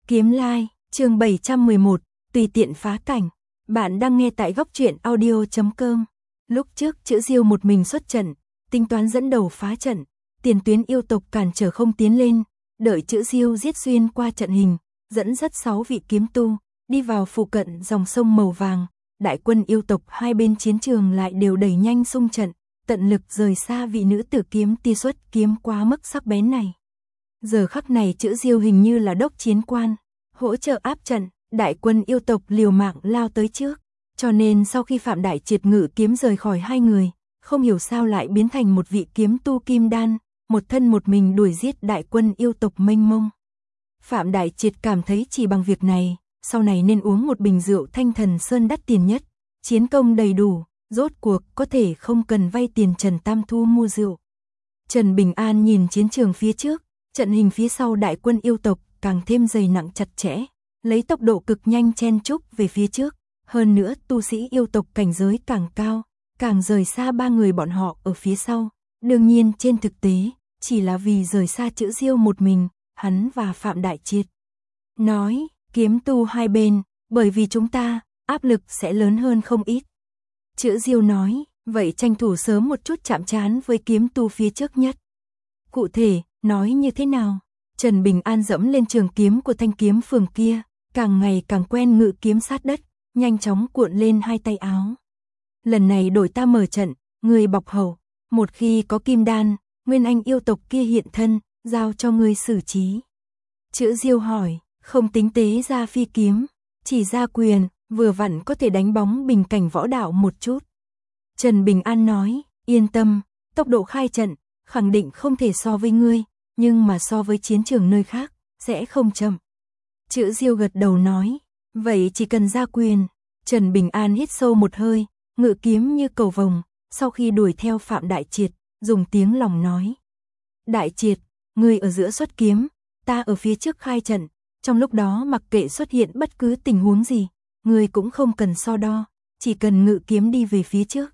Kiếm Lai, chương 711, tùy tiện phá cảnh. Bạn đang nghe tại góc truyện audio.com. Lúc trước Chữ Diêu một mình xuất trận, tính toán dẫn đầu phá trận, tiền tuyến yêu tộc cản trở không tiến lên, đợi Chữ Diêu giết xuyên qua trận hình, dẫn dắt 6 vị kiếm tu, đi vào phụ cận dòng sông màu vàng, đại quân yêu tộc hai bên chiến trường lại đều đẩy nhanh xung trận, tận lực rời xa vị nữ tử kiếm tia xuất kiếm quá mức sắc bén này. Giờ khắc này Chữ Diêu hình như là đốc chiến quan, hỗ trợ áp trận, đại quân yêu tộc liều mạng lao tới trước, cho nên sau khi Phạm Đại Triệt ngự kiếm rời khỏi hai người, không hiểu sao lại biến thành một vị kiếm tu kim đan, một thân một mình đuổi giết đại quân yêu tộc mênh mông. Phạm Đại Triệt cảm thấy chỉ bằng việc này, sau này nên uống một bình rượu Thanh Thần Sơn đắt tiền nhất, chiến công đầy đủ, rốt cuộc có thể không cần vay tiền Trần Tam Thu mua rượu. Trần Bình An nhìn chiến trường phía trước, trận hình phía sau đại quân yêu tộc càng thêm dày nặng chặt chẽ, lấy tốc độ cực nhanh chen chúc về phía trước, hơn nữa tu sĩ yêu tộc cảnh giới càng cao, càng rời xa ba người bọn họ ở phía sau. Đương nhiên trên thực tế, chỉ là vì rời xa Chữ Diêu một mình, hắn và Phạm Đại Triệt nói, kiếm tu hai bên, bởi vì chúng ta, áp lực sẽ lớn hơn không ít. Chữ Diêu nói, vậy tranh thủ sớm một chút chạm trán với kiếm tu phía trước nhất. Cụ thể, nói như thế nào? Trần Bình An dẫm lên trường kiếm của thanh kiếm phường kia, càng ngày càng quen ngự kiếm sát đất, nhanh chóng cuộn lên hai tay áo. Lần này đổi ta mở trận, người bọc hầu, một khi có kim đan, nguyên anh yêu tộc kia hiện thân, giao cho ngươi xử trí. Chữ Diêu hỏi, không tính tế ra phi kiếm, chỉ ra quyền, vừa vặn có thể đánh bóng bình cảnh võ đạo một chút. Trần Bình An nói, yên tâm, tốc độ khai trận, khẳng định không thể so với ngươi, nhưng mà so với chiến trường nơi khác, sẽ không chậm. Chữ Diêu gật đầu nói, vậy chỉ cần ra quyền. Trần Bình An hít sâu một hơi, ngự kiếm như cầu vồng, sau khi đuổi theo Phạm Đại Triệt, dùng tiếng lòng nói. Đại Triệt, ngươi ở giữa xuất kiếm, ta ở phía trước khai trận, trong lúc đó mặc kệ xuất hiện bất cứ tình huống gì, ngươi cũng không cần so đo, chỉ cần ngự kiếm đi về phía trước.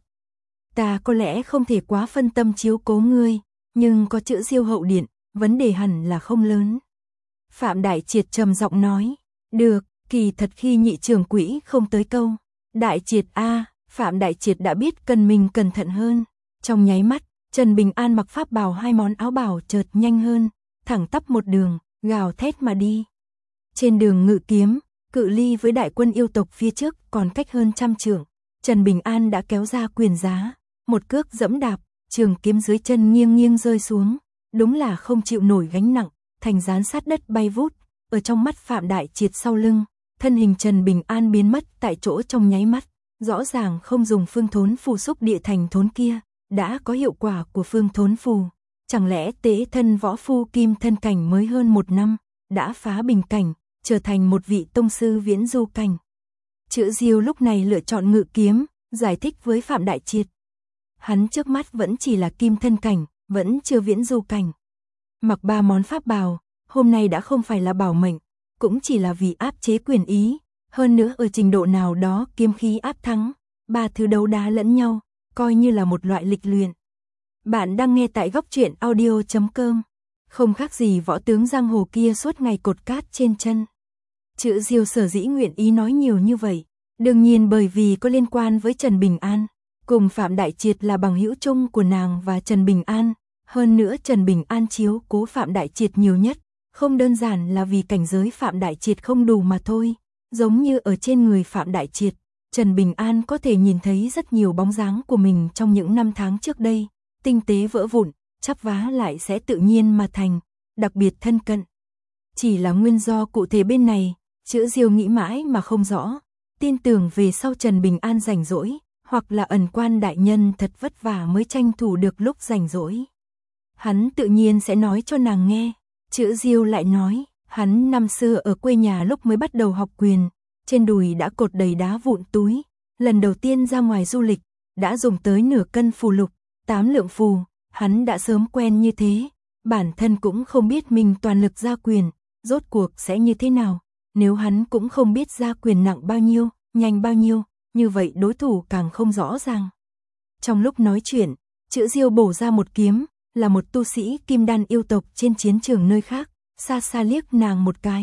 Ta có lẽ không thể quá phân tâm chiếu cố ngươi, nhưng có Chữ Diêu hậu điện, vấn đề hẳn là không lớn. Phạm Đại Triệt trầm giọng nói, được, kỳ thật khi nhị trưởng quỹ không tới câu. Đại Triệt a, Phạm Đại Triệt đã biết cần mình cẩn thận hơn. Trong nháy mắt, Trần Bình An mặc pháp bào hai món áo bào chợt nhanh hơn, thẳng tắp một đường, gào thét mà đi. Trên đường ngự kiếm, cự ly với đại quân yêu tộc phía trước còn cách hơn 100 trượng. Trần Bình An đã kéo ra quyền giá, một cước dẫm đạp, trường kiếm dưới chân nghiêng nghiêng rơi xuống, đúng là không chịu nổi gánh nặng, thành dán sát đất bay vút. Ở trong mắt Phạm Đại Triệt sau lưng, thân hình Trần Bình An biến mất tại chỗ trong nháy mắt, rõ ràng không dùng phương thốn phù xúc địa thành thốn kia, đã có hiệu quả của phương thốn phù. Chẳng lẽ tế thân võ phu kim thân cảnh mới hơn 1 năm, đã phá bình cảnh, trở thành một vị tông sư viễn du cảnh. Chữ Diêu lúc này lựa chọn ngự kiếm, giải thích với Phạm Đại Triệt. Hắn trước mắt vẫn chỉ là kim thân cảnh, vẫn chưa viễn du cảnh. Mặc 3 món pháp bào, hôm nay đã không phải là bảo mệnh, cũng chỉ là vì áp chế quyền ý, hơn nữa ở trình độ nào đó kiếm khí áp thắng, 3 thứ đấu đá lẫn nhau, coi như là một loại lịch luyện. Bạn đang nghe tại góc truyện audio.com, không khác gì võ tướng giang hồ kia suốt ngày cột cát trên chân. Chữ Diêu sở dĩ nguyện ý nói nhiều như vậy, đương nhiên bởi vì có liên quan với Trần Bình An, cùng Phạm Đại Triệt là bằng hữu chung của nàng và Trần Bình An, hơn nữa Trần Bình An chiếu cố Phạm Đại Triệt nhiều nhất, không đơn giản là vì cảnh giới Phạm Đại Triệt không đủ mà thôi, giống như ở trên người Phạm Đại Triệt, Trần Bình An có thể nhìn thấy rất nhiều bóng dáng của mình trong những năm tháng trước đây, tinh tế vỡ vụn, chắp vá lại sẽ tự nhiên mà thành, đặc biệt thân cận. Chỉ là nguyên do cụ thể bên này, Chữ Diêu nghĩ mãi mà không rõ, tin tưởng về sau Trần Bình An rảnh rỗi, hoặc là ẩn quan đại nhân thật vất vả mới tranh thủ được lúc rảnh rỗi. Hắn tự nhiên sẽ nói cho nàng nghe. Chữ Diêu lại nói, hắn năm xưa ở quê nhà lúc mới bắt đầu học quyền, trên đùi đã cột đầy đá vụn túi, lần đầu tiên ra ngoài du lịch, đã dùng tới nửa cân phù lục, 8 lượng phù, hắn đã sớm quen như thế, bản thân cũng không biết mình toàn lực ra quyền, rốt cuộc sẽ như thế nào, nếu hắn cũng không biết ra quyền nặng bao nhiêu, nhanh bao nhiêu, như vậy đối thủ càng không rõ ràng. Trong lúc nói chuyện, Chữ Diêu bổ ra một kiếm, là một tu sĩ kim đan yêu tộc trên chiến trường nơi khác, xa xa liếc nàng một cái,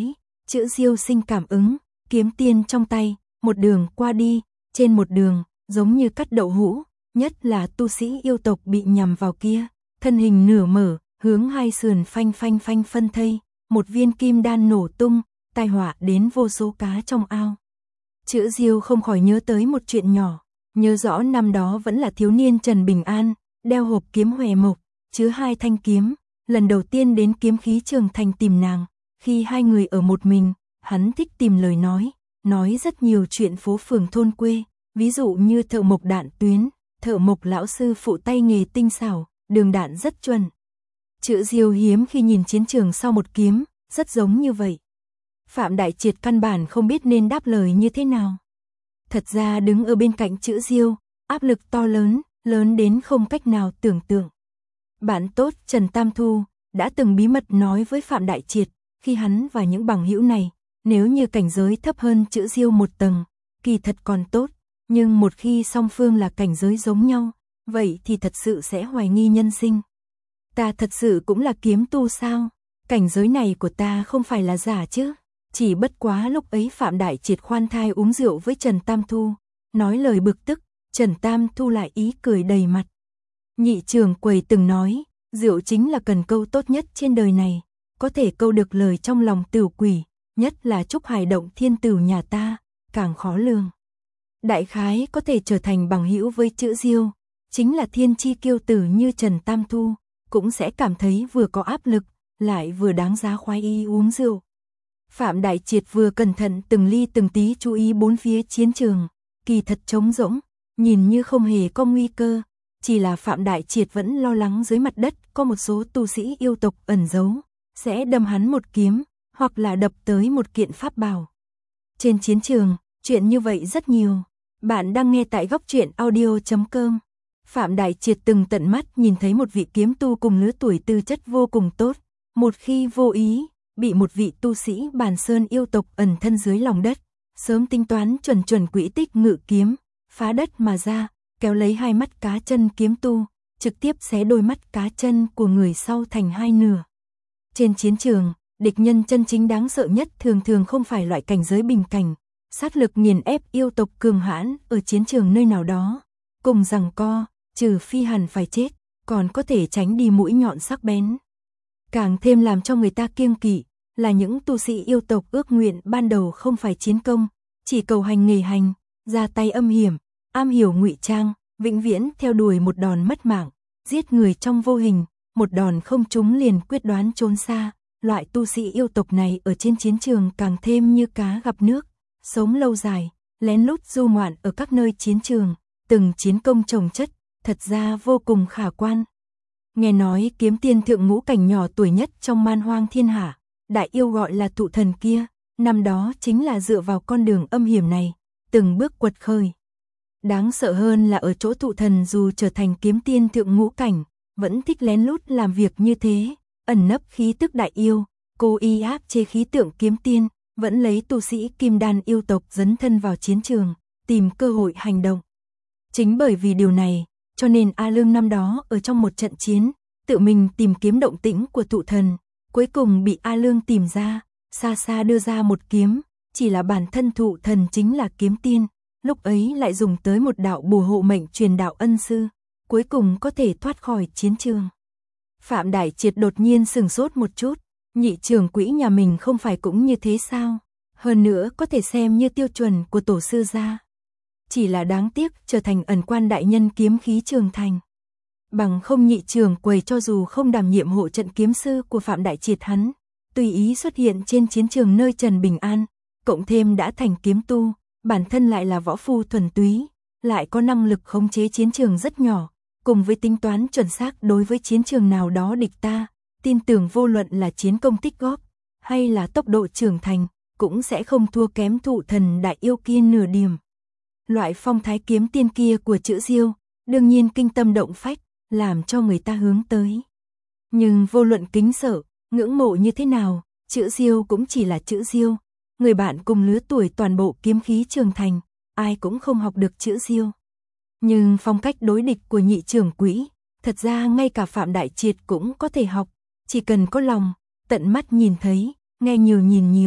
Chữ Diêu sinh cảm ứng, kiếm tiên trong tay, một đường qua đi, trên một đường, giống như cắt đậu hũ, nhất là tu sĩ yêu tộc bị nhằm vào kia, thân hình nửa mở, hướng hai sườn phanh phanh phanh phân thây, một viên kim đan nổ tung, tai họa đến vô số cá trong ao. Chữ Diêu không khỏi nhớ tới một chuyện nhỏ, nhớ rõ năm đó vẫn là thiếu niên Trần Bình An, đeo hộp kiếm hòe mộc, chứa 2 thanh kiếm, lần đầu tiên đến kiếm khí trường thành tìm nàng, khi hai người ở một mình, hắn thích tìm lời nói rất nhiều chuyện phố phường thôn quê, ví dụ như thợ mộc đạn tuyến, thợ mộc lão sư phụ tay nghề tinh xảo, đường đạn rất chuẩn. Chữ Diêu hiếm khi nhìn chiến trường sau một kiếm, rất giống như vậy. Phạm Đại Triệt căn bản không biết nên đáp lời như thế nào. Thật ra đứng ở bên cạnh chữ Diêu, áp lực to lớn, lớn đến không cách nào tưởng tượng. Bạn tốt Trần Tam Thu đã từng bí mật nói với Phạm Đại Triệt, khi hắn và những bằng hữu này, nếu như cảnh giới thấp hơn chữ Diêu một tầng, kỳ thật còn tốt, nhưng một khi song phương là cảnh giới giống nhau, vậy thì thật sự sẽ hoài nghi nhân sinh. Ta thật sự cũng là kiếm tu sao? Cảnh giới này của ta không phải là giả chứ? Chỉ bất quá lúc ấy Phạm Đại Triệt khoan thai uống rượu với Trần Tam Thu, nói lời bực tức, Trần Tam Thu lại ý cười đầy mặt. Nhị trưởng quầy từng nói, rượu chính là cần câu tốt nhất trên đời này, có thể câu được lời trong lòng tửu quỷ, nhất là Trúc Hải Động thiên tửu nhà ta, càng khó lường. Đại khái có thể trở thành bằng hữu với chữ Diêu, chính là thiên chi kiêu tử như Trần Tam Thu, cũng sẽ cảm thấy vừa có áp lực, lại vừa đáng giá khoái y uống rượu. Phạm Đại Triệt vừa cẩn thận từng ly từng tí chú ý bốn phía chiến trường, kỳ thật trống rỗng, nhìn như không hề có nguy cơ, chỉ là Phạm Đại Triệt vẫn lo lắng dưới mặt đất có một số tu sĩ yêu tộc ẩn giấu, sẽ đâm hắn một kiếm, hoặc là đập tới một kiện pháp bảo. Trên chiến trường, chuyện như vậy rất nhiều. Bạn đang nghe tại góc truyện audio.com. Phạm Đại Triệt từng tận mắt nhìn thấy một vị kiếm tu cùng lứa tuổi tư chất vô cùng tốt, một khi vô ý, bị một vị tu sĩ Bàn Sơn yêu tộc ẩn thân dưới lòng đất, sớm tính toán chuẩn quỹ tích ngự kiếm, phá đất mà ra, kéo lấy hai mắt cá chân kiếm tu, trực tiếp xé đôi mắt cá chân của người sau thành hai nửa. Trên chiến trường, địch nhân chân chính đáng sợ nhất thường thường không phải loại cảnh giới bình cảnh, sát lực nghiền ép yêu tộc cường hãn ở chiến trường nơi nào đó, cùng giằng co, trừ phi hẳn phải chết, còn có thể tránh đi mũi nhọn sắc bén. Càng thêm làm cho người ta kiêng kỵ là những tu sĩ yêu tộc ước nguyện ban đầu không phải chiến công, chỉ cầu hành nghề hành, ra tay âm hiểm, am hiểu ngụy trang, vĩnh viễn theo đuổi một đòn mất mạng, giết người trong vô hình, một đòn không trúng liền quyết đoán trốn xa. Loại tu sĩ yêu tộc này ở trên chiến trường càng thêm như cá gặp nước, sống lâu dài, lén lút du ngoạn ở các nơi chiến trường, từng chiến công chồng chất, thật ra vô cùng khả quan. Nghe nói kiếm tiên thượng ngũ cảnh nhỏ tuổi nhất trong man hoang thiên hạ, đại yêu gọi là Thụ Thần kia, năm đó chính là dựa vào con đường âm hiểm này, từng bước quật khởi. Đáng sợ hơn là ở chỗ Thụ Thần dù trở thành kiếm tiên thượng ngũ cảnh, vẫn thích lén lút làm việc như thế, ẩn nấp khí tức đại yêu, cố ý áp chế khí tượng kiếm tiên, vẫn lấy tu sĩ kim đan yêu tộc dấn thân vào chiến trường, tìm cơ hội hành động. Chính bởi vì điều này, cho nên A Lương năm đó ở trong một trận chiến, tự mình tìm kiếm động tĩnh của Thụ Thần, cuối cùng bị A Lương tìm ra, xa xa đưa ra một kiếm, chỉ là bản thân Thụ Thần chính là kiếm tiên, lúc ấy lại dùng tới một đạo bùa hộ mệnh truyền đạo ân sư, cuối cùng có thể thoát khỏi chiến trường. Phạm Đại Triệt đột nhiên sửng sốt một chút, nhị trưởng quỹ nhà mình không phải cũng như thế sao? Hơn nữa có thể xem như tiêu chuẩn của tổ sư gia. Chỉ là đáng tiếc trở thành ẩn quan đại nhân kiếm khí trường thành. Bằng không nhị trưởng quầy cho dù không đảm nhiệm hộ trận kiếm sư của Phạm Đại Triệt hắn, tùy ý xuất hiện trên chiến trường nơi Trần Bình An, cộng thêm đã thành kiếm tu, bản thân lại là võ phu thuần túy, lại có năng lực khống chế chiến trường rất nhỏ. Cùng với tính toán chuẩn xác đối với chiến trường nào đó địch ta, tin tưởng vô luận là chiến công tích góp, hay là tốc độ trưởng thành, cũng sẽ không thua kém Thụ Thần đại yêu kia nửa điểm. Loại phong thái kiếm tiên kia của chữ Diêu, đương nhiên kinh tâm động phách, làm cho người ta hướng tới. Nhưng vô luận kính sợ, ngưỡng mộ như thế nào, chữ Diêu cũng chỉ là chữ Diêu, người bạn cùng lứa tuổi toàn bộ kiếm khí trường thành, ai cũng không học được chữ Diêu. Nhưng phong cách đối địch của nhị trưởng quỹ, thật ra ngay cả Phạm Đại Triệt cũng có thể học, chỉ cần có lòng, tận mắt nhìn thấy, nghe nhiều nhìn nhiều,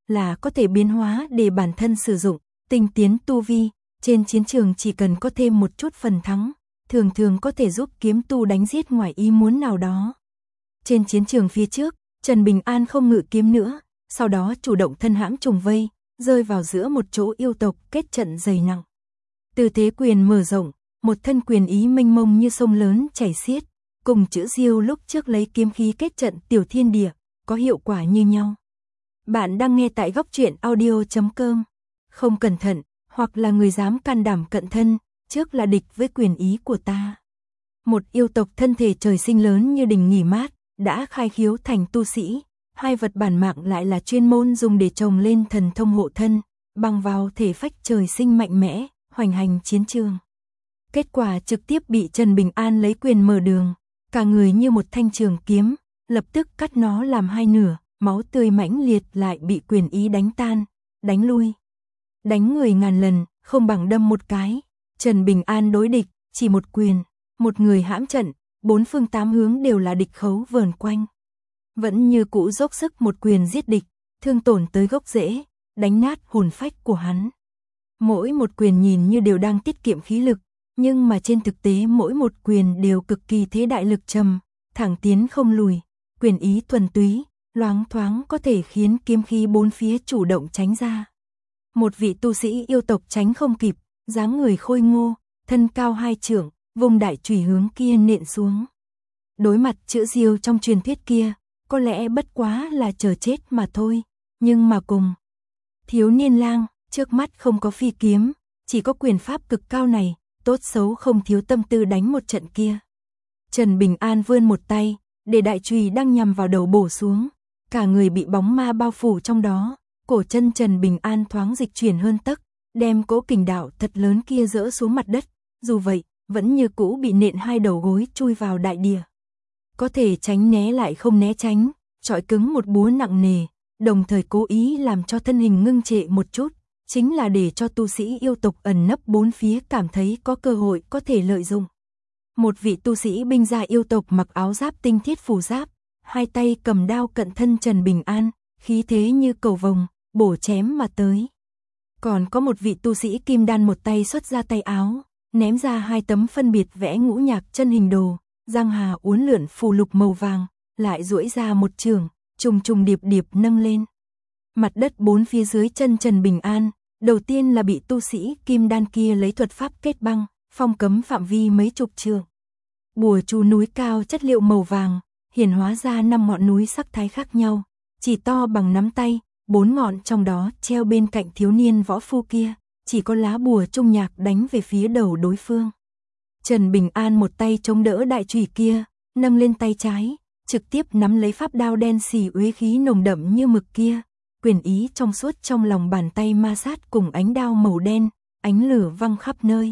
là có thể biến hóa để bản thân sử dụng, tinh tiến tu vi, trên chiến trường chỉ cần có thêm một chút phần thắng, thường thường có thể giúp kiếm tu đánh giết ngoài ý muốn nào đó. Trên chiến trường phía trước, Trần Bình An không ngự kiếm nữa, sau đó chủ động thân hãm trùng vây, rơi vào giữa một chỗ yêu tộc kết trận dày nặng. Tư thế quyền mở rộng, một thân quyền ý mênh mông như sông lớn chảy xiết, cùng chữ Diêu lúc trước lấy kiếm khí kết trận tiểu thiên địa, có hiệu quả như nhau. Bạn đang nghe tại góc truyện audio.com. Không cẩn thận, hoặc là người dám can đảm cận thân, trước là địch với quyền ý của ta. Một yêu tộc thân thể trời sinh lớn như đình nghỉ mát, đã khai khiếu thành tu sĩ, hai vật bản mạng lại là chuyên môn dùng để trồng lên thần thông hộ thân, bằng vào thể phách trời sinh mạnh mẽ, hoành hành chiến trường. Kết quả trực tiếp bị Trần Bình An lấy quyền mở đường, cả người như một thanh trường kiếm, lập tức cắt nó làm hai nửa, máu tươi mãnh liệt lại bị quyền ý đánh tan, đánh lui. Đánh người ngàn lần, không bằng đâm một cái. Trần Bình An đối địch, chỉ một quyền, một người hãm trận, bốn phương tám hướng đều là địch khấu vờn quanh. Vẫn như cũ dốc sức một quyền giết địch, thương tổn tới gốc rễ, đánh nát hồn phách của hắn. Mỗi một quyền nhìn như đều đang tiết kiệm khí lực, nhưng mà trên thực tế mỗi một quyền đều cực kỳ thế đại lực trầm, thẳng tiến không lùi, quyền ý thuần túy, loáng thoáng có thể khiến kiếm khí bốn phía chủ động tránh ra. Một vị tu sĩ yêu tộc tránh không kịp, dáng người khôi ngô, thân cao hai trượng, vùng đại chùy hướng kia nện xuống. Đối mặt chữ Diêu trong truyền thuyết kia, có lẽ bất quá là chờ chết mà thôi, nhưng mà cùng thiếu niên lang, trước mắt không có phi kiếm, chỉ có quyền pháp cực cao này, tốt xấu không thiếu tâm tư đánh một trận kia. Trần Bình An vươn một tay, để đại chùy đang nhằm vào đầu bổ xuống, cả người bị bóng ma bao phủ trong đó, cổ chân Trần Bình An thoáng dịch chuyển hơn tấc, đem cỗ kình đạo thật lớn kia dỡ xuống mặt đất, dù vậy, vẫn như cũ bị nện hai đầu gối chui vào đại địa. Có thể tránh né lại không né tránh, trọi cứng một búa nặng nề, đồng thời cố ý làm cho thân hình ngưng trệ một chút, chính là để cho tu sĩ yêu tộc ẩn nấp bốn phía cảm thấy có cơ hội có thể lợi dụng. Một vị tu sĩ binh gia yêu tộc mặc áo giáp tinh thiết phù giáp, hai tay cầm đao cận thân Trần Bình An, khí thế như cầu vồng, bổ chém mà tới. Còn có một vị tu sĩ kim đan một tay xuất ra tay áo, ném ra hai tấm phân biệt vẽ ngũ nhạc chân hình đồ, giang hà uốn lượn phù lục màu vàng, lại duỗi ra một trường, trùng trùng điệp điệp nâng lên. Mặt đất bốn phía dưới chân Trần Bình An, đầu tiên là bị tu sĩ kim đan kia lấy thuật pháp kết băng, phong cấm phạm vi mấy chục trượng. Bùa chú núi cao chất liệu màu vàng, hiển hóa ra 5 ngọn núi sắc thái khác nhau, chỉ to bằng nắm tay, 4 ngọn trong đó treo bên cạnh thiếu niên võ phu kia, chỉ có lá bùa trung nhạc đánh về phía đầu đối phương. Trần Bình An một tay chống đỡ đại chùy kia, nâng lên tay trái, trực tiếp nắm lấy pháp đao đen xì uế khí nồng đậm như mực kia, quyền ý trong suốt trong lòng bàn tay ma sát cùng ánh đao màu đen, ánh lửa văng khắp nơi.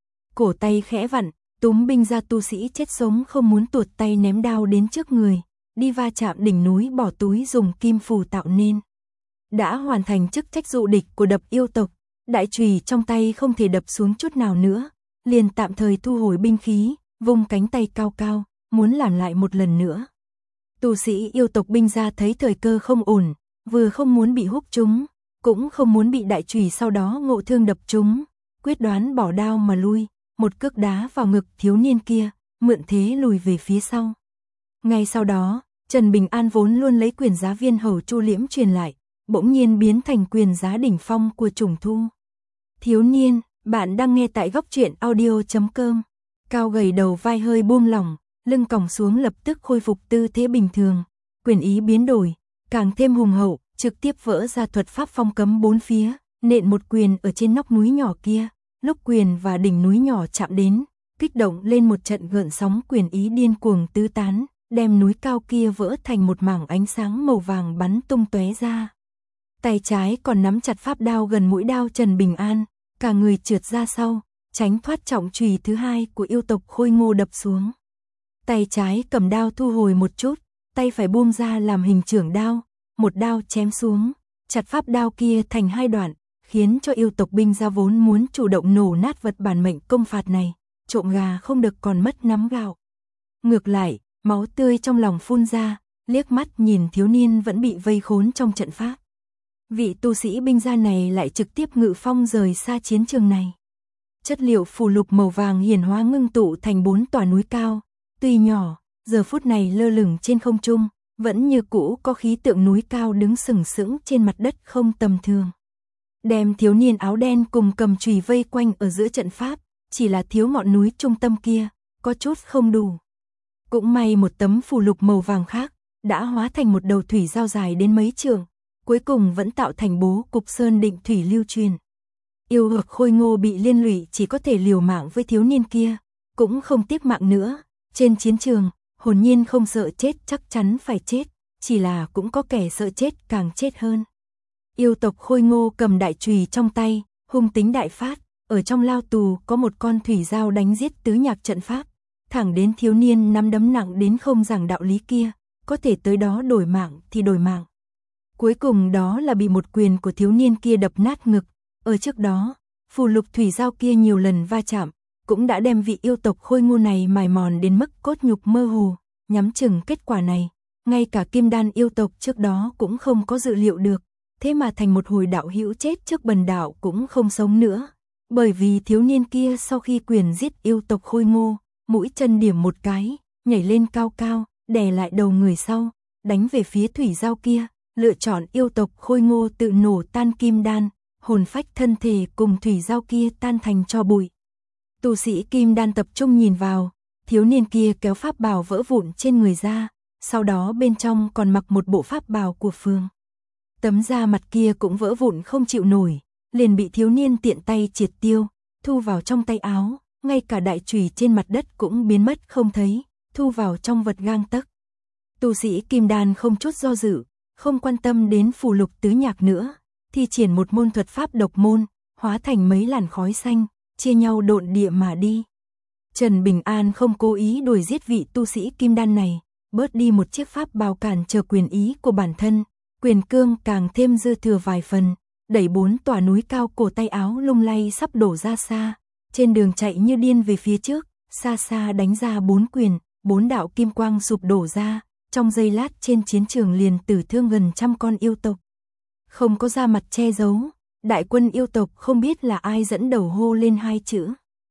Cổ tay khẽ vặn, túm binh ra tu sĩ chết sống không muốn tuột tay ném đao đến trước người, đi va chạm đỉnh núi bỏ túi dùng kim phù tạo nên. Đã hoàn thành chức trách dụ địch của đập yêu tộc, đại chùy trong tay không thể đập xuống chút nào nữa, liền tạm thời thu hồi binh khí, vung cánh tay cao cao, muốn làm lại một lần nữa. Tu sĩ yêu tộc binh ra thấy thời cơ không ổn, vừa không muốn bị húc trúng, cũng không muốn bị đại chùy sau đó ngộ thương đập trúng, quyết đoán bỏ đao mà lui, một cước đá vào ngực thiếu niên kia, mượn thế lùi về phía sau. Ngay sau đó, Trần Bình An vốn luôn lấy quyền giá viên hầu Chu Liễm truyền lại, bỗng nhiên biến thành quyền giá đỉnh phong của Trùng Thu. Thiếu niên, bạn đang nghe tại góc truyện audio.com. Cao gầy đầu vai hơi buông lỏng, lưng còng xuống lập tức khôi phục tư thế bình thường, quyền ý biến đổi, càng thêm hùng hậu, trực tiếp vỡ ra thuật pháp phong cấm bốn phía, nện một quyền ở trên nóc núi nhỏ kia, lúc quyền và đỉnh núi nhỏ chạm đến, kích động lên một trận gợn sóng quyền ý điên cuồng tứ tán, đem núi cao kia vỡ thành một mảng ánh sáng màu vàng bắn tung tóe ra. Tay trái còn nắm chặt pháp đao gần mũi đao Trần Bình An, cả người trượt ra sau, tránh thoát trọng chùy thứ hai của yêu tộc khôi ngô đập xuống. Tay trái cầm đao thu hồi một chút, tay phải buông ra làm hình chưởng đao, một đao chém xuống, chặt pháp đao kia thành hai đoạn, khiến cho yêu tộc binh ra vốn muốn chủ động nổ nát vật bản mệnh công phạt này, trộm gà không được còn mất nắm gạo. Ngược lại, máu tươi trong lòng phun ra, liếc mắt nhìn thiếu niên vẫn bị vây khốn trong trận pháp. Vị tu sĩ binh gia này lại trực tiếp ngự phong rời xa chiến trường này. Chất liệu phù lục màu vàng hiển hóa ngưng tụ thành 4 tòa núi cao, tuy nhỏ, giờ phút này lơ lửng trên không trung, vẫn như cũ có khí tượng núi cao đứng sừng sững trên mặt đất không tầm thường. Đem thiếu niên áo đen cùng cầm chùy vây quanh ở giữa trận pháp, chỉ là thiếu ngọn núi trung tâm kia, có chút không đủ. Cũng may một tấm phù lục màu vàng khác, đã hóa thành một đầu thủy giao dài đến mấy trượng, cuối cùng vẫn tạo thành bố cục sơn định thủy lưu truyền. Yêu Hược Khôi Ngô bị liên lụy chỉ có thể liều mạng với thiếu niên kia, cũng không tiếc mạng nữa. Trên chiến trường, hồn nhiên không sợ chết chắc chắn phải chết, chỉ là cũng có kẻ sợ chết càng chết hơn. Yêu tộc Khôi Ngô cầm đại chùy trong tay, hung tính đại phát, ở trong lao tù có một con thủy giao đánh giết tứ nhạc trận pháp, thẳng đến thiếu niên nắm đấm nặng đến không giảng đạo lý kia, có thể tới đó đổi mạng thì đổi mạng. Cuối cùng đó là bị một quyền của thiếu niên kia đập nát ngực. Ở trước đó, phù lục thủy giao kia nhiều lần va chạm, cũng đã đem vị yêu tộc Khôi Ngô này mài mòn đến mức cốt nhục mơ hồ, nhắm chừng kết quả này, ngay cả Kim Đan yêu tộc trước đó cũng không có dự liệu được, thế mà thành một hồi đạo hữu chết trước bần đạo cũng không sống nữa, bởi vì thiếu niên kia sau khi quyền giết yêu tộc Khôi Ngô, mũi chân điểm một cái, nhảy lên cao cao, đè lại đầu người sau, đánh về phía thủy giao kia, lựa chọn yêu tộc Khôi Ngô tự nổ tan Kim Đan, hồn phách thân thể cùng thủy giao kia tan thành tro bụi. Tu sĩ Kim Đan tập trung nhìn vào, thiếu niên kia kéo pháp bào vỡ vụn trên người ra, sau đó bên trong còn mặc một bộ pháp bào của Phương. Tấm da mặt kia cũng vỡ vụn không chịu nổi, liền bị thiếu niên tiện tay triệt tiêu, thu vào trong tay áo, ngay cả đại chùy trên mặt đất cũng biến mất không thấy, thu vào trong vật gang tấc. Tu sĩ Kim Đan không chút do dự, không quan tâm đến phù lục tứ nhạc nữa, thi triển một môn thuật pháp độc môn, hóa thành mấy làn khói xanh, chia nhau độn địa mà đi. Trần Bình An không cố ý đuổi giết vị tu sĩ Kim Đan này, bớt đi một chiếc pháp bào cản trở quyền ý của bản thân, quyền cương càng thêm dư thừa vài phần, đẩy 4 tòa núi cao cổ tay áo lung lay sắp đổ ra xa, trên đường chạy như điên về phía trước, xa xa đánh ra 4 quyền, 4 đạo kim quang sụp đổ ra, trong giây lát trên chiến trường liền tử thương gần 100 con yêu tộc. Không có da mặt che giấu, đại quân yêu tộc không biết là ai dẫn đầu hô lên 2 chữ.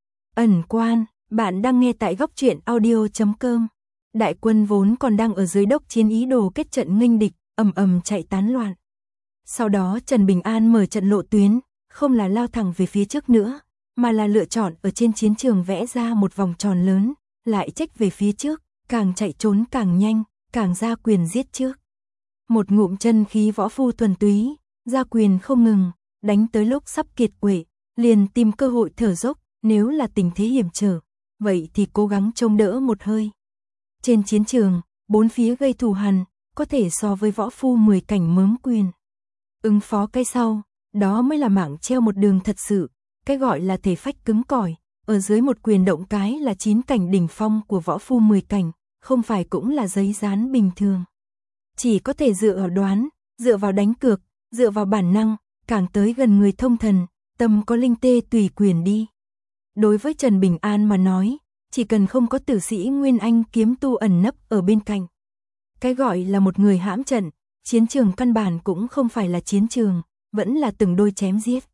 Ẩn quan, bạn đang nghe tại goctruyện.audio.com. Đại quân vốn còn đang ở dưới đốc chiến ý đồ kết trận nghênh địch, ầm ầm chạy tán loạn. Sau đó Trần Bình An mở trận lộ tuyến, không là lao thẳng về phía trước nữa, mà là lựa chọn ở trên chiến trường vẽ ra một vòng tròn lớn, lại chếch về phía trước, càng chạy trốn càng nhanh, càng ra quyền giết trước. Một ngụm chân khí võ phu thuần túy, ra quyền không ngừng, đánh tới lúc sắp kiệt quệ, liền tìm cơ hội thở dốc, nếu là tình thế hiểm trở, vậy thì cố gắng chống đỡ một hơi. Trên chiến trường, bốn phía gây thù hằn, có thể so với võ phu 10 cảnh mớm quyền. Ứng phó cái sau, đó mới là mảng treo một đường thật sự, cái gọi là thể phách cứng cỏi, ở dưới một quyền động cái là 9 cảnh đỉnh phong của võ phu 10 cảnh, không phải cũng là giấy dán bình thường. Chỉ có thể dựa vào đoán, dựa vào đánh cược, dựa vào bản năng, càng tới gần người thông thần, tâm có linh tê tùy quyền đi. Đối với Trần Bình An mà nói, chỉ cần không có tử sĩ Nguyên Anh kiếm tu ẩn nấp ở bên cạnh. Cái gọi là một người hãm trận, chiến trường căn bản cũng không phải là chiến trường, vẫn là từng đôi chém giết.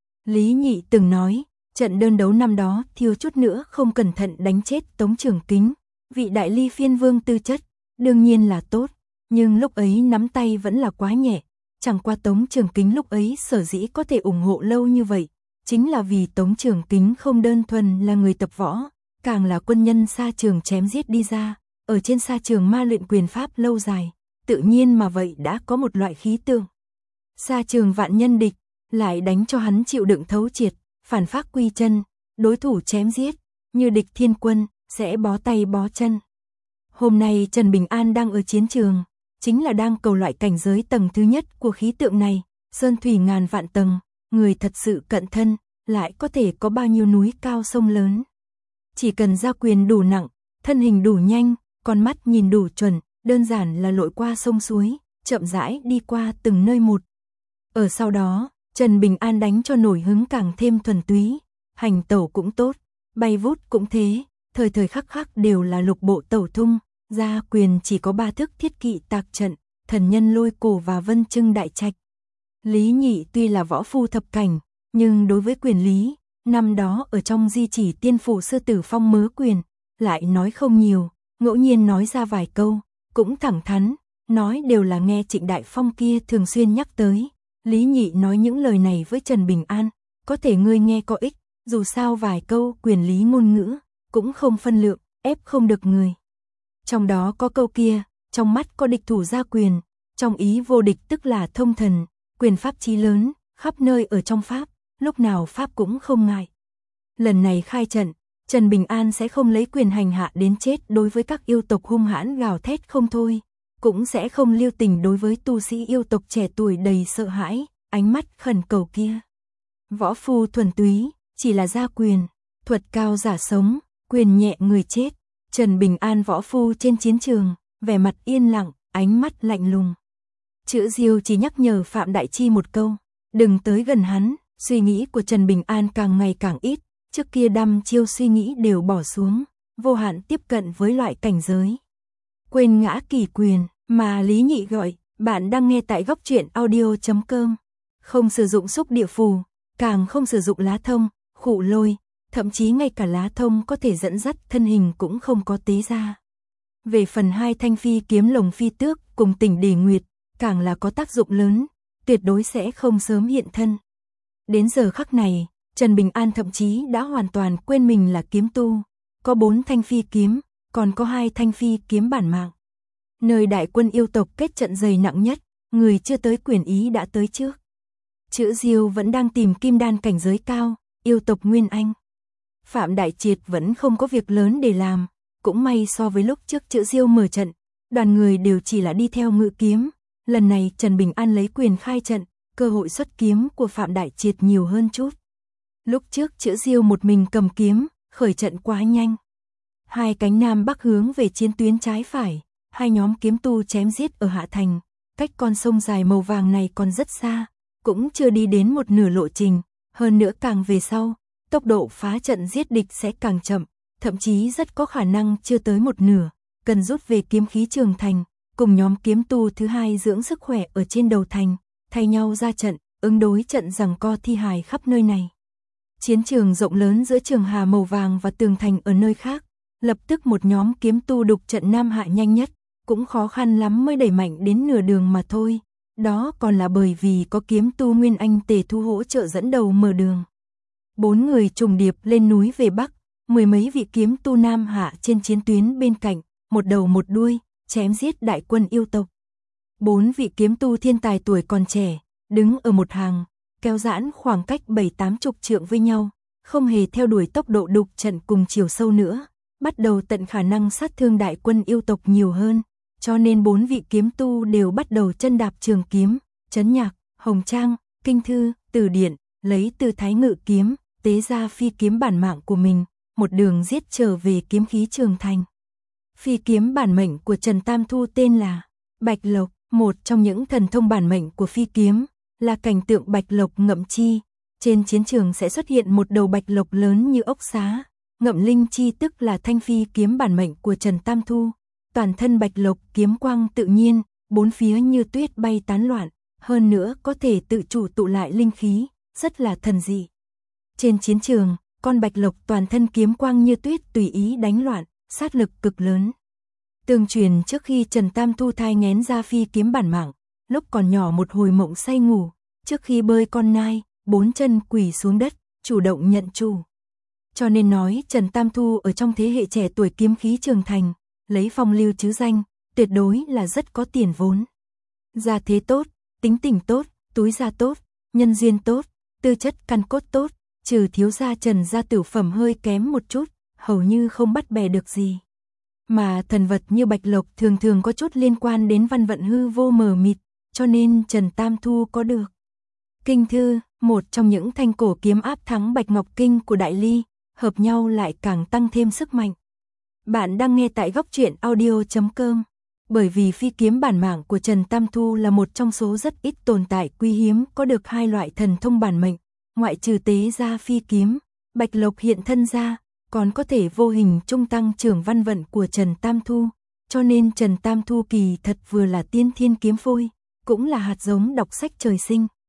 Lý Nhị từng nói, trận đơn đấu năm đó thiếu chút nữa không cẩn thận đánh chết Tống Trường Kính, vị đại ly phiên vương tư chất, đương nhiên là tốt, nhưng lúc ấy nắm tay vẫn là quá nhẹ, chẳng qua Tống Trường Kính lúc ấy sở dĩ có thể ủng hộ lâu như vậy, chính là vì Tống Trường Kính không đơn thuần là người tập võ, càng là quân nhân xa trường chém giết đi ra, ở trên xa trường ma luyện quyền pháp lâu dài, tự nhiên mà vậy đã có một loại khí tượng. Xa trường vạn nhân địch, lại đánh cho hắn chịu đựng thấu triệt, phản phác quy chân, đối thủ chém giết, như địch thiên quân, sẽ bó tay bó chân. Hôm nay Trần Bình An đang ở chiến trường, chính là đang cầu loại cảnh giới tầng thứ nhất của khí tượng này, sơn thủy ngàn vạn tầng, người thật sự cận thân, lại có thể có bao nhiêu núi cao sông lớn. Chỉ cần ra quyền đủ nặng, thân hình đủ nhanh, con mắt nhìn đủ chuẩn, đơn giản là lội qua sông suối, chậm rãi đi qua từng nơi một. Ở sau đó, Trần Bình An đánh cho nổi hứng càng thêm thuần túy, hành tẩu cũng tốt, bay vút cũng thế, thời thời khắc khắc đều là lục bộ tẩu thung, ra quyền chỉ có 3 thức thiết kỵ tạc trận, thần nhân lôi cổ và vân trưng đại trạch. Lý Nhị tuy là võ phu thập cảnh, nhưng đối với quyền lý, năm đó ở trong Di Chỉ Tiên Phủ Sư Tử Phong mớ quyền, lại nói không nhiều, ngẫu nhiên nói ra vài câu, cũng thẳng thắn, nói đều là nghe Trịnh Đại Phong kia thường xuyên nhắc tới. Lý Nhị nói những lời này với Trần Bình An, có thể ngươi nghe có ích, dù sao vài câu quyền lý ngôn ngữ, cũng không phân lượng, ép không được người. Trong đó có câu kia, trong mắt có địch thủ ra quyền, trong ý vô địch tức là thông thần, quyền pháp chí lớn, khắp nơi ở trong pháp, lúc nào pháp cũng không ngại. Lần này khai trận, Trần Bình An sẽ không lấy quyền hành hạ đến chết đối với các yêu tộc hung hãn gào thét không thôi, cũng sẽ không lưu tình đối với tu sĩ yêu tộc trẻ tuổi đầy sợ hãi, ánh mắt khẩn cầu kia. Võ phu thuần túy, chỉ là ra quyền, thuật cao giả sống, quyền nhẹ người chết. Trần Bình An võ phu trên chiến trường, vẻ mặt yên lặng, ánh mắt lạnh lùng. Chữ Diêu chỉ nhắc nhở Phạm Đại Chi một câu, đừng tới gần hắn. Suy nghĩ của Trần Bình An càng ngày càng ít, trước kia đăm chiêu suy nghĩ đều bỏ xuống, vô hạn tiếp cận với loại cảnh giới. Quên ngã kỳ quyền, mà Lý Nhị gọi, bạn đang nghe tại góc truyện audio.com. Không sử dụng xúc địa phù, càng không sử dụng lá thông, khụ lôi, thậm chí ngay cả lá thông có thể dẫn dắt thân hình cũng không có tế ra. Về phần hai thanh phi kiếm lồng phi tước cùng Tỉnh Đề Nguyệt, càng là có tác dụng lớn, tuyệt đối sẽ không sớm hiện thân. Đến giờ khắc này, Trần Bình An thậm chí đã hoàn toàn quên mình là kiếm tu, có 4 thanh phi kiếm, còn có 2 thanh phi kiếm bản mạng. Nơi đại quân yêu tộc kết trận dày nặng nhất, người chưa tới quyền ý đã tới trước. Chữ Diêu vẫn đang tìm kim đan cảnh giới cao, yêu tộc Nguyên Anh. Phạm Đại Triệt vẫn không có việc lớn để làm, cũng may so với lúc trước Chữ Diêu mở trận, đoàn người đều chỉ là đi theo ngự kiếm, lần này Trần Bình An lấy quyền khai trận, cơ hội xuất kiếm của Phạm Đại Triệt nhiều hơn chút. Lúc trước Chữ Diêu một mình cầm kiếm, khởi trận quá nhanh. Hai cánh nam bắc hướng về chiến tuyến trái phải, hai nhóm kiếm tu chém giết ở Hạ Thành, cách con sông dài màu vàng này còn rất xa, cũng chưa đi đến một nửa lộ trình, hơn nữa càng về sau, tốc độ phá trận giết địch sẽ càng chậm, thậm chí rất có khả năng chưa tới một nửa, cần rút về kiếm khí Trường Thành, cùng nhóm kiếm tu thứ hai dưỡng sức khỏe ở trên đầu thành, thay nhau ra trận, ứng đối trận giằng co thi hài khắp nơi này. Chiến trường rộng lớn giữa trường hà màu vàng và tường thành ở nơi khác, lập tức một nhóm kiếm tu đục trận Nam Hạ nhanh nhất, cũng khó khăn lắm mới đẩy mạnh đến nửa đường mà thôi. Đó còn là bởi vì có kiếm tu Nguyên Anh Tề Thu hỗ trợ dẫn đầu mở đường. 4 người trùng điệp lên núi về Bắc, mười mấy vị kiếm tu Nam Hạ trên chiến tuyến bên cạnh, một đầu một đuôi, chém giết đại quân yêu tộc. 4 vị kiếm tu thiên tài tuổi còn trẻ, đứng ở một hàng, kéo giãn khoảng cách 7-80 trượng với nhau, không hề theo đuổi tốc độ đục trận cùng chiều sâu nữa, bắt đầu tận khả năng sát thương đại quân yêu tộc nhiều hơn, cho nên 4 vị kiếm tu đều bắt đầu chân đạp trường kiếm, chấn nhạc, hồng trang, kinh thư, từ điển, lấy từ thái ngự kiếm, tế ra phi kiếm bản mạng của mình, một đường giết trở về kiếm khí Trường Thành. Phi kiếm bản mệnh của Trần Tam Thu tên là Bạch Lộc, một trong những thần thông bản mệnh của phi kiếm, là cảnh tượng bạch lộc ngậm chi, trên chiến trường sẽ xuất hiện một đầu bạch lộc lớn như ốc xá, ngậm linh chi tức là thanh phi kiếm bản mệnh của Trần Tam Thu, toàn thân bạch lộc kiếm quang tự nhiên, bốn phía như tuyết bay tán loạn, hơn nữa có thể tự chủ tụ lại linh khí, rất là thần dị. Trên chiến trường, con bạch lộc toàn thân kiếm quang như tuyết tùy ý đánh loạn, sát lực cực lớn. Tương truyền trước khi Trần Tam Thu thai nghén ra phi kiếm bản mạng, lúc còn nhỏ một hồi mộng say ngủ, trước khi bơi con nai, 4 chân quỳ xuống đất, chủ động nhận chủ. Cho nên nói Trần Tam Thu ở trong thế hệ trẻ tuổi kiếm khí Trường Thành, lấy phong lưu chứ danh, tuyệt đối là rất có tiền vốn. Gia thế tốt, tính tình tốt, túi gia tốt, nhân duyên tốt, tư chất căn cốt tốt, trừ thiếu gia Trần gia tử phẩm hơi kém một chút, hầu như không bắt bè được gì. Mà thần vật như bạch lộc thường thường có chút liên quan đến văn vận hư vô mờ mịt, cho nên Trần Tam Thu có được. Kinh thư, một trong những thanh cổ kiếm áp thắng Bạch Ngọc Kinh của Đại Ly, hợp nhau lại càng tăng thêm sức mạnh. Bạn đang nghe tại góc truyện audio.com. Bởi vì phi kiếm bản mạng của Trần Tam Thu là một trong số rất ít tồn tại quý hiếm có được hai loại thần thông bản mệnh, ngoại trừ tế ra phi kiếm, Bạch Lộc hiện thân ra, còn có thể vô hình trung tăng trưởng văn vận của Trần Tam Thu, cho nên Trần Tam Thu kỳ thật vừa là tiên thiên kiếm phôi, cũng là hạt giống đọc sách trời sinh,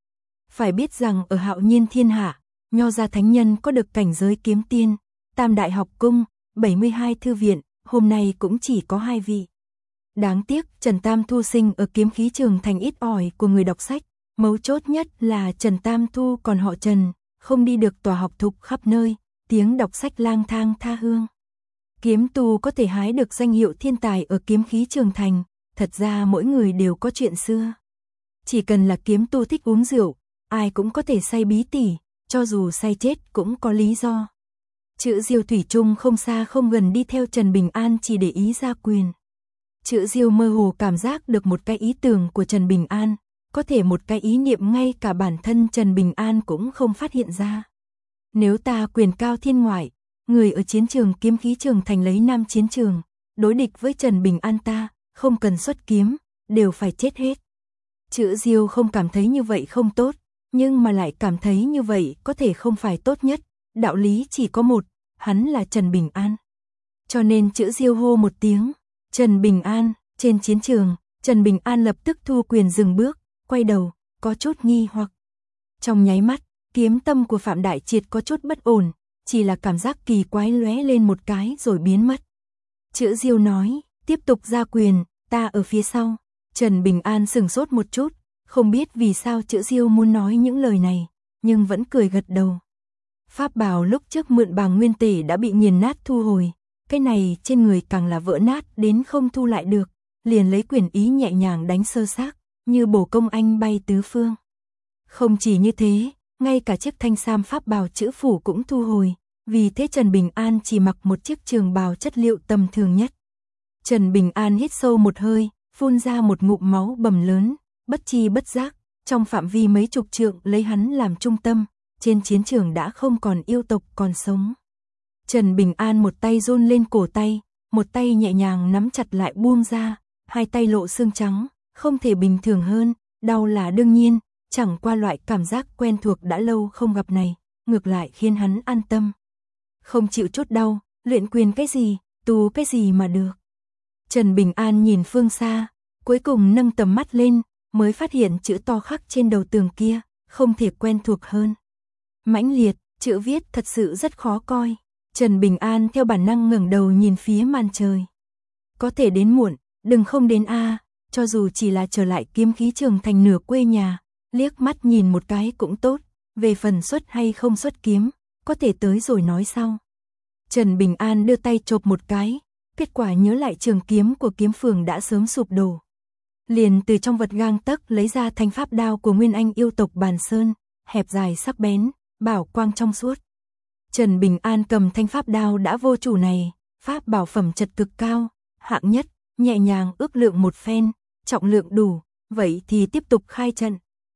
Phải biết rằng ở hạo nhiên thiên hạ, Nho gia thánh nhân có được cảnh giới kiếm tiên, Tam đại học cung, 72 thư viện, hôm nay cũng chỉ có 2 vị. Đáng tiếc Trần Tam Thu sinh ở kiếm khí trường thành ít ỏi của người đọc sách, mấu chốt nhất là Trần Tam Thu còn họ Trần, không đi được tòa học thục khắp nơi, tiếng đọc sách lang thang tha hương. Kiếm tu có thể hái được danh hiệu thiên tài ở kiếm khí trường thành, thật ra mỗi người đều có chuyện xưa. Chỉ cần là kiếm tu thích uống rượu, ai cũng có thể say bí tỉ, cho dù say chết cũng có lý do. Chữ Diêu thủy chung không xa không gần đi theo Trần Bình An chỉ để ý gia quyền. Chữ Diêu mơ hồ cảm giác được một cái ý tưởng của Trần Bình An, có thể một cái ý niệm ngay cả bản thân Trần Bình An cũng không phát hiện ra. Nếu ta quyền cao thiên ngoại, người ở chiến trường kiếm khí trường thành lấy nam chiến trường, đối địch với Trần Bình An ta, không cần xuất kiếm, đều phải chết hết. Chữ Diêu không cảm thấy như vậy không tốt, nhưng mà lại cảm thấy như vậy có thể không phải tốt nhất, đạo lý chỉ có một, hắn là Trần Bình An. Cho nên chữ Diêu hô một tiếng, Trần Bình An, trên chiến trường, Trần Bình An lập tức thu quyền dừng bước, quay đầu, có chút nghi hoặc. Trong nháy mắt, kiếm tâm của Phạm Đại Triệt có chút bất ổn, chỉ là cảm giác kỳ quái lóe lên một cái rồi biến mất. Chữ Diêu nói, tiếp tục ra quyền, ta ở phía sau. Trần Bình An sửng sốt một chút, không biết vì sao chữ Diêu muốn nói những lời này, nhưng vẫn cười gật đầu. Pháp bảo lúc trước mượn Bàng Nguyên Tể đã bị nghiền nát thu hồi, cái này trên người càng là vỡ nát đến không thu lại được, liền lấy quyền ý nhẹ nhàng đánh sơ xác, như bổ công anh bay tứ phương. Không chỉ như thế, ngay cả chiếc thanh sam pháp bào chữ phủ cũng thu hồi, vì thế Trần Bình An chỉ mặc một chiếc trường bào chất liệu tầm thường nhất. Trần Bình An hít sâu một hơi, phun ra một ngụm máu bầm lớn, bất chi bất giác, trong phạm vi mấy chục trượng lấy hắn làm trung tâm, trên chiến trường đã không còn yêu tộc còn sống. Trần Bình An một tay run lên cổ tay, một tay nhẹ nhàng nắm chặt lại buông ra, hai tay lộ xương trắng, không thể bình thường hơn, đau là đương nhiên, chẳng qua loại cảm giác quen thuộc đã lâu không gặp này, ngược lại khiến hắn an tâm. Không chịu chút đau, luyện quyền cái gì, tu cái gì mà được. Trần Bình An nhìn phương xa, cuối cùng nâng tầm mắt lên, mới phát hiện chữ to khắc trên đầu tường kia, không thể quen thuộc hơn. Mãnh liệt, chữ viết thật sự rất khó coi. Trần Bình An theo bản năng ngẩng đầu nhìn phía màn trời. Có thể đến muộn, đừng không đến a, cho dù chỉ là trở lại kiếm khí trường thành nửa quê nhà, liếc mắt nhìn một cái cũng tốt, về phần xuất hay không xuất kiếm, có thể tới rồi nói sau. Trần Bình An đưa tay chộp một cái, kết quả nhớ lại trường kiếm của kiếm phường đã sớm sụp đổ. Liền từ trong vật gang tấc lấy ra thanh pháp đao của Nguyên Anh yêu tộc Bàn Sơn, hẹp dài sắc bén, bảo quang trong suốt. Trần Bình An cầm thanh pháp đao đã vô chủ này, pháp bảo phẩm chất cực cao, hạng nhất, nhẹ nhàng ước lượng một phen, trọng lượng đủ, vậy thì tiếp tục khai trận.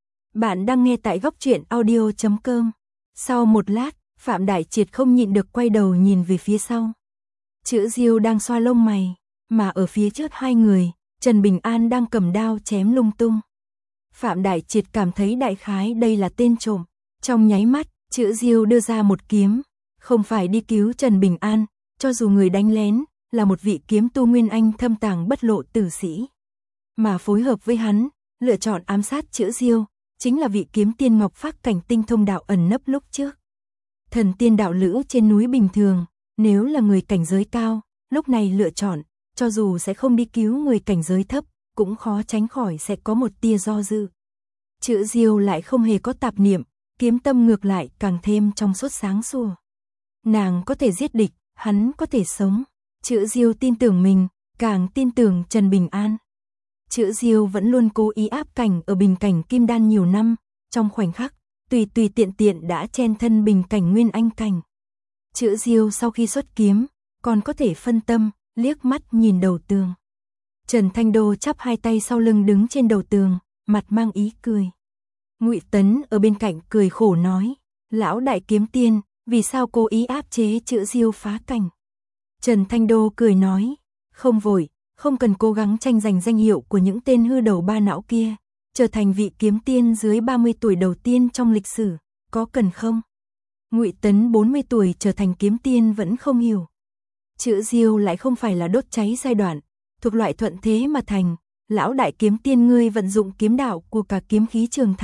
Bạn đang nghe tại góc truyện audio.com. Sau một lát, Phạm Đại Triệt không nhịn được quay đầu nhìn về phía sau. Chữ Diêu đang xoa lông mày, mà ở phía trước hai người, Trần Bình An đang cầm đao chém lung tung. Phạm Đại Triệt cảm thấy đại khái đây là tên trộm, trong nháy mắt, chữ Diêu đưa ra một kiếm, không phải đi cứu Trần Bình An, cho dù người đánh lén là một vị kiếm tu Nguyên Anh thâm tàng bất lộ tử sĩ, mà phối hợp với hắn, lựa chọn ám sát chữ Diêu, chính là vị kiếm tiên Ngọc Phác cảnh tinh thông đạo ẩn nấp lúc trước. Thần tiên đạo lữ trên núi bình thường, nếu là người cảnh giới cao, lúc này lựa chọn, cho dù sẽ không đi cứu người cảnh giới thấp, cũng khó tránh khỏi sẽ có một tia do dự. Chữ Diêu lại không hề có tạp niệm, kiếm tâm ngược lại càng thêm trong suốt sáng sủa. Nàng có thể giết địch, hắn có thể sống. Chữ Diêu tin tưởng mình, càng tin tưởng Trần Bình An. Chữ Diêu vẫn luôn cố ý áp cảnh ở bình cảnh kim đan nhiều năm, trong khoảnh khắc, tùy tiện tiện đã chen thân bình cảnh Nguyên Anh cảnh. Chữ Diêu sau khi xuất kiếm, còn có thể phân tâm, liếc mắt nhìn đầu tường. Trần Thanh Đô chắp hai tay sau lưng đứng trên đầu tường, mặt mang ý cười. Ngụy Tấn ở bên cạnh cười khổ nói, lão đại kiếm tiên, vì sao cố ý áp chế chữ Diêu phá cảnh? Trần Thanh Đô cười nói, không vội, không cần cố gắng tranh giành danh hiệu của những tên hư đầu ba não kia, trở thành vị kiếm tiên dưới 30 tuổi đầu tiên trong lịch sử, có cần không? Ngụy Tấn 40 tuổi trở thành kiếm tiên vẫn không hiểu. Chữ Diêu lại không phải là đốt cháy giai đoạn, thuộc loại thuận thế mà thành, lão đại kiếm tiên ngươi vận dụng kiếm đạo của cả kiếm khí trường thành,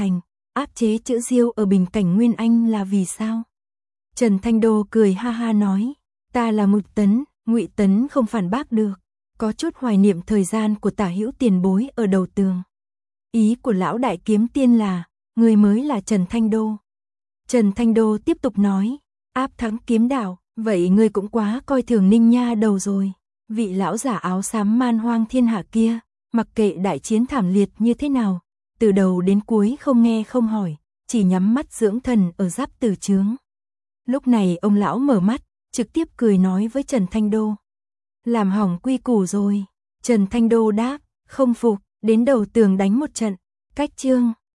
áp chế chữ Diêu ở bình cảnh Nguyên Anh là vì sao? Trần Thanh Đô cười ha ha nói, ta là Ngụy Tấn không phản bác được, có chút hoài niệm thời gian của Tả Hữu tiền bối ở đầu tường. Ý của lão đại kiếm tiên là, người mới là Trần Thanh Đô. Trần Thanh Đô tiếp tục nói, áp thắng kiếm đạo, vậy ngươi cũng quá coi thường Ninh Nha Đầu rồi. Vị lão giả áo xám man hoang thiên hạ kia, mặc kệ đại chiến thảm liệt như thế nào, từ đầu đến cuối không nghe không hỏi, chỉ nhắm mắt dưỡng thần ở Giáp Tử Trướng. Lúc này ông lão mở mắt, trực tiếp cười nói với Trần Thanh Đô. Làm hỏng quy củ rồi. Trần Thanh Đô đáp, không phục, đến đầu tường đánh một trận. Cách chương